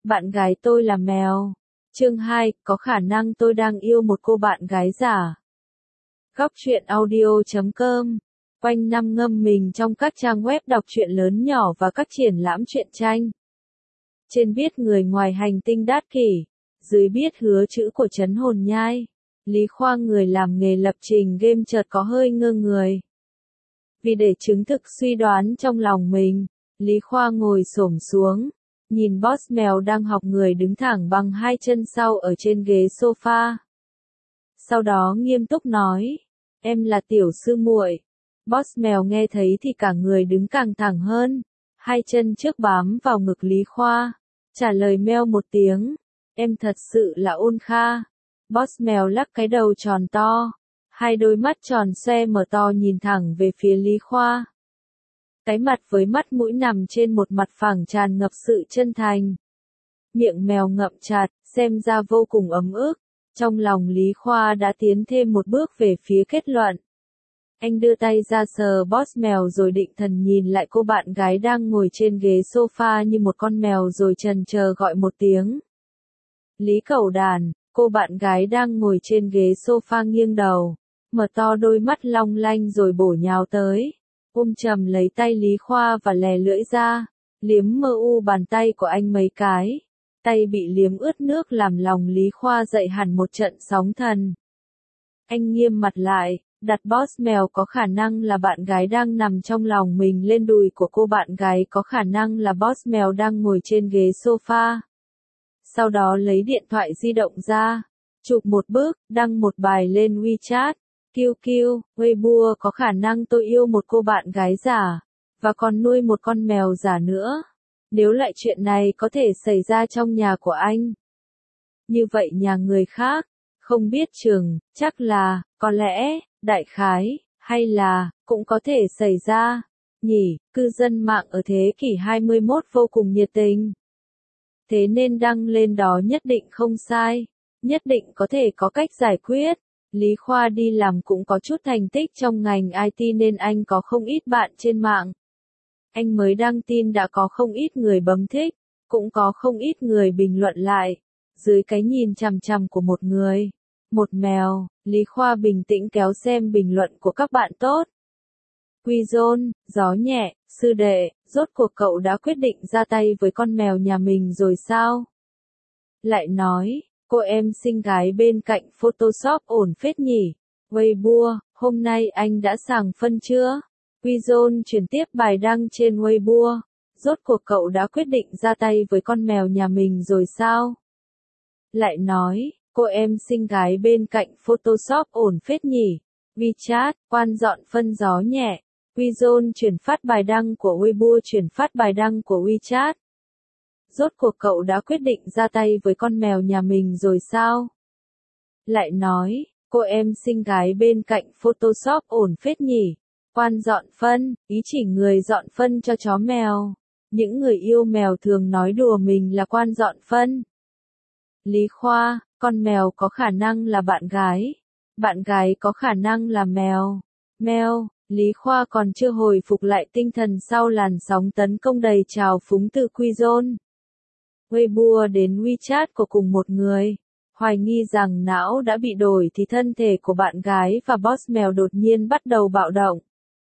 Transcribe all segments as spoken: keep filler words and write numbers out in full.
Bạn gái tôi là mèo. Chương hai, có khả năng tôi đang yêu một cô bạn gái giả. Góc truyện audio chấm com. Quanh năm ngâm mình trong các trang web đọc truyện lớn nhỏ và các triển lãm truyện tranh. Trên biết người ngoài hành tinh đát kỷ, dưới biết hứa chữ của trấn hồn nhai. Lý Khoa người làm nghề lập trình game chợt có hơi ngơ người. Vì để chứng thực suy đoán trong lòng mình, Lý Khoa ngồi xổm xuống, nhìn boss mèo đang học người đứng thẳng bằng hai chân sau ở trên ghế sofa. Sau đó nghiêm túc nói, em là tiểu sư muội. Boss mèo nghe thấy thì cả người đứng càng thẳng hơn, hai chân trước bám vào ngực Lý Khoa, trả lời meo một tiếng, em thật sự là ôn kha. Boss mèo lắc cái đầu tròn to, hai đôi mắt tròn xoe mở to nhìn thẳng về phía Lý Khoa. Cái mặt với mắt mũi nằm trên một mặt phẳng tràn ngập sự chân thành. Miệng mèo ngậm chặt, xem ra vô cùng ấm ức. Trong lòng Lý Khoa đã tiến thêm một bước về phía kết luận. Anh đưa tay ra sờ boss mèo rồi định thần nhìn lại cô bạn gái đang ngồi trên ghế sofa như một con mèo rồi chần chờ gọi một tiếng. Lý Cẩu Đàn, cô bạn gái đang ngồi trên ghế sofa nghiêng đầu, mở to đôi mắt long lanh rồi bổ nhào tới. Ôm chầm lấy tay Lý Khoa và lè lưỡi ra, liếm mơ u bàn tay của anh mấy cái. Tay bị liếm ướt nước làm lòng Lý Khoa dậy hẳn một trận sóng thần. Anh nghiêm mặt lại, đặt boss mèo có khả năng là bạn gái đang nằm trong lòng mình lên đùi của cô bạn gái có khả năng là boss mèo đang ngồi trên ghế sofa. Sau đó lấy điện thoại di động ra, chụp một bức, đăng một bài lên WeChat. Kiu kiu, Weibo có khả năng tôi yêu một cô bạn gái giả, và còn nuôi một con mèo giả nữa. Nếu lại chuyện này có thể xảy ra trong nhà của anh. Như vậy nhà người khác, không biết chừng, chắc là, có lẽ, đại khái, hay là, cũng có thể xảy ra. Nhỉ, cư dân mạng ở thế kỷ hai mươi mốt vô cùng nhiệt tình. Thế nên đăng lên đó nhất định không sai, nhất định có thể có cách giải quyết. Lý Khoa đi làm cũng có chút thành tích trong ngành i tê nên anh có không ít bạn trên mạng. Anh mới đăng tin đã có không ít người bấm thích, cũng có không ít người bình luận lại. Dưới cái nhìn chằm chằm của một người, một mèo, Lý Khoa bình tĩnh kéo xem bình luận của các bạn tốt. Quy Zone, gió nhẹ, sư đệ, rốt cuộc cậu đã quyết định ra tay với con mèo nhà mình rồi sao? Lại nói, cô em xinh gái bên cạnh Photoshop ổn phết nhỉ? Weibo, hôm nay anh đã sàng phân chưa? Quy Zone chuyển tiếp bài đăng trên Weibo. Rốt cuộc cậu đã quyết định ra tay với con mèo nhà mình rồi sao? Lại nói, cô em xinh gái bên cạnh Photoshop ổn phết nhỉ? WeChat, quan dọn phân gió nhẹ. Quy Zone chuyển phát bài đăng của Weibo chuyển phát bài đăng của WeChat. Rốt cuộc cậu đã quyết định ra tay với con mèo nhà mình rồi sao? Lại nói, cô em xinh gái bên cạnh Photoshop ổn phết nhỉ? Quan dọn phân, ý chỉ người dọn phân cho chó mèo. Những người yêu mèo thường nói đùa mình là quan dọn phân. Lý Khoa, con mèo có khả năng là bạn gái. Bạn gái có khả năng là mèo. Mèo, Lý Khoa còn chưa hồi phục lại tinh thần sau làn sóng tấn công đầy trào phúng từ Quy Zone. Weibo đến WeChat của cùng một người, hoài nghi rằng não đã bị đổi thì thân thể của bạn gái và boss mèo đột nhiên bắt đầu bạo động.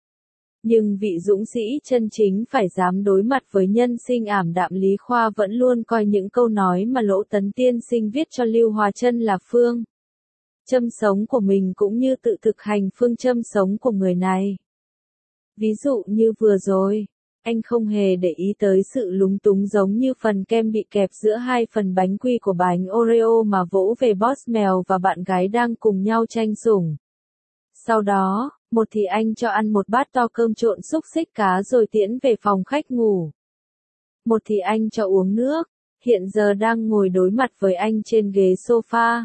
Nhưng vị dũng sĩ chân chính phải dám đối mặt với nhân sinh ảm đạm. Lý Khoa vẫn luôn coi những câu nói mà Lỗ Tấn Tiên Sinh viết cho Lưu Hòa Trân là phương châm sống của mình cũng như tự thực hành phương châm sống của người này. Ví dụ như vừa rồi, anh không hề để ý tới sự lúng túng giống như phần kem bị kẹp giữa hai phần bánh quy của bánh Oreo mà vỗ về boss mèo và bạn gái đang cùng nhau tranh sủng. Sau đó, một thì anh cho ăn một bát to cơm trộn xúc xích cá rồi tiễn về phòng khách ngủ. Một thì anh cho uống nước, hiện giờ đang ngồi đối mặt với anh trên ghế sofa.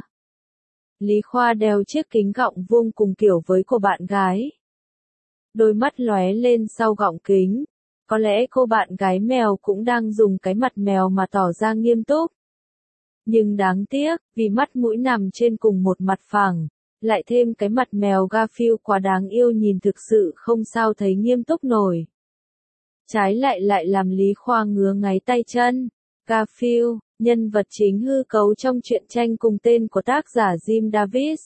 Lý Khoa đeo chiếc kính gọng vuông cùng kiểu với cô bạn gái. Đôi mắt lóe lên sau gọng kính. Có lẽ cô bạn gái mèo cũng đang dùng cái mặt mèo mà tỏ ra nghiêm túc. Nhưng đáng tiếc, vì mắt mũi nằm trên cùng một mặt phẳng, lại thêm cái mặt mèo Garfield quá đáng yêu nhìn thực sự không sao thấy nghiêm túc nổi. Trái lại lại làm Lý Khoa ngứa ngáy tay chân. Garfield, nhân vật chính hư cấu trong truyện tranh cùng tên của tác giả Jim Davis.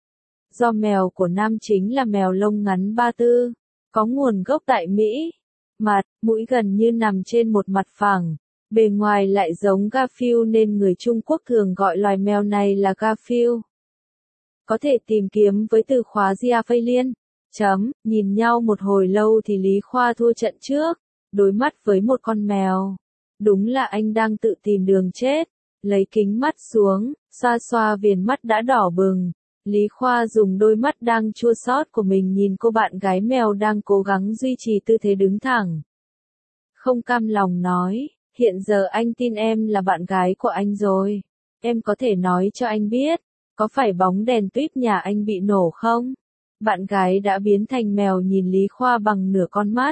Do mèo của nam chính là mèo lông ngắn Ba Tư, có nguồn gốc tại Mỹ. Mặt, mũi gần như nằm trên một mặt phẳng. Bề ngoài lại giống Garfield nên người Trung Quốc thường gọi loài mèo này là Garfield. Có thể tìm kiếm với từ khóa Giaphalian. Chấm, nhìn nhau một hồi lâu thì Lý Khoa thua trận trước, đối mắt với một con mèo. Đúng là anh đang tự tìm đường chết. Lấy kính mắt xuống, xoa xoa viền mắt đã đỏ bừng. Lý Khoa dùng đôi mắt đang chua xót của mình nhìn cô bạn gái mèo đang cố gắng duy trì tư thế đứng thẳng. Không cam lòng nói, hiện giờ anh tin em là bạn gái của anh rồi. Em có thể nói cho anh biết, có phải bóng đèn tuýp nhà anh bị nổ không? Bạn gái đã biến thành mèo nhìn Lý Khoa bằng nửa con mắt.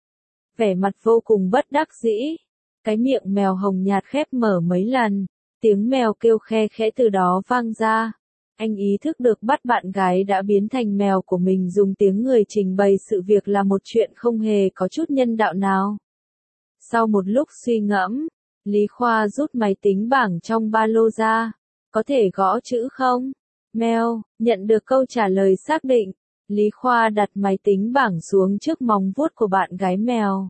Vẻ mặt vô cùng bất đắc dĩ. Cái miệng mèo hồng nhạt khép mở mấy lần, tiếng mèo kêu khe khẽ từ đó vang ra. Anh ý thức được bắt bạn gái đã biến thành mèo của mình dùng tiếng người trình bày sự việc là một chuyện không hề có chút nhân đạo nào. Sau một lúc suy ngẫm, Lý Khoa rút máy tính bảng trong ba lô ra. Có thể gõ chữ không? Mèo, nhận được câu trả lời xác định. Lý Khoa đặt máy tính bảng xuống trước móng vuốt của bạn gái mèo.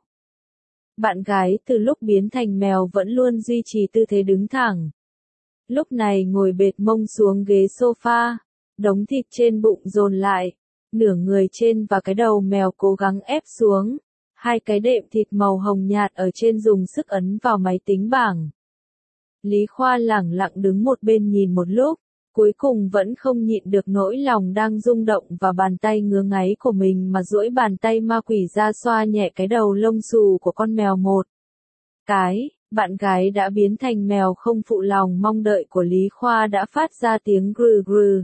Bạn gái từ lúc biến thành mèo vẫn luôn duy trì tư thế đứng thẳng. Lúc này ngồi bệt mông xuống ghế sofa, đống thịt trên bụng dồn lại, nửa người trên và cái đầu mèo cố gắng ép xuống, hai cái đệm thịt màu hồng nhạt ở trên dùng sức ấn vào máy tính bảng. Lý Khoa lẳng lặng đứng một bên nhìn một lúc, cuối cùng vẫn không nhịn được nỗi lòng đang rung động và bàn tay ngứa ngáy của mình mà duỗi bàn tay ma quỷ ra xoa nhẹ cái đầu lông xù của con mèo một cái. Bạn gái đã biến thành mèo không phụ lòng mong đợi của Lý Khoa đã phát ra tiếng grừ grừ.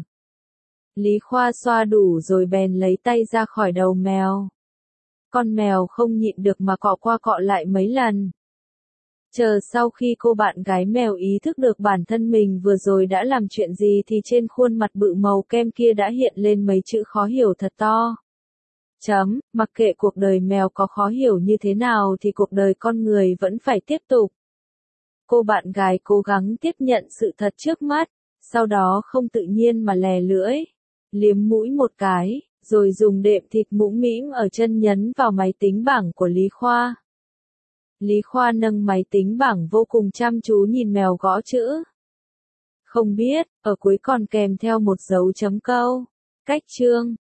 Lý Khoa xoa đủ rồi bèn lấy tay ra khỏi đầu mèo. Con mèo không nhịn được mà cọ qua cọ lại mấy lần. Chờ sau khi cô bạn gái mèo ý thức được bản thân mình vừa rồi đã làm chuyện gì thì trên khuôn mặt bự màu kem kia đã hiện lên mấy chữ khó hiểu thật to. Chấm, mặc kệ cuộc đời mèo có khó hiểu như thế nào thì cuộc đời con người vẫn phải tiếp tục. Cô bạn gái cố gắng tiếp nhận sự thật trước mắt, sau đó không tự nhiên mà lè lưỡi, liếm mũi một cái, rồi dùng đệm thịt mũm mĩm ở chân nhấn vào máy tính bảng của Lý Khoa. Lý Khoa nâng máy tính bảng vô cùng chăm chú nhìn mèo gõ chữ. Không biết, ở cuối còn kèm theo một dấu chấm câu. Cách chương.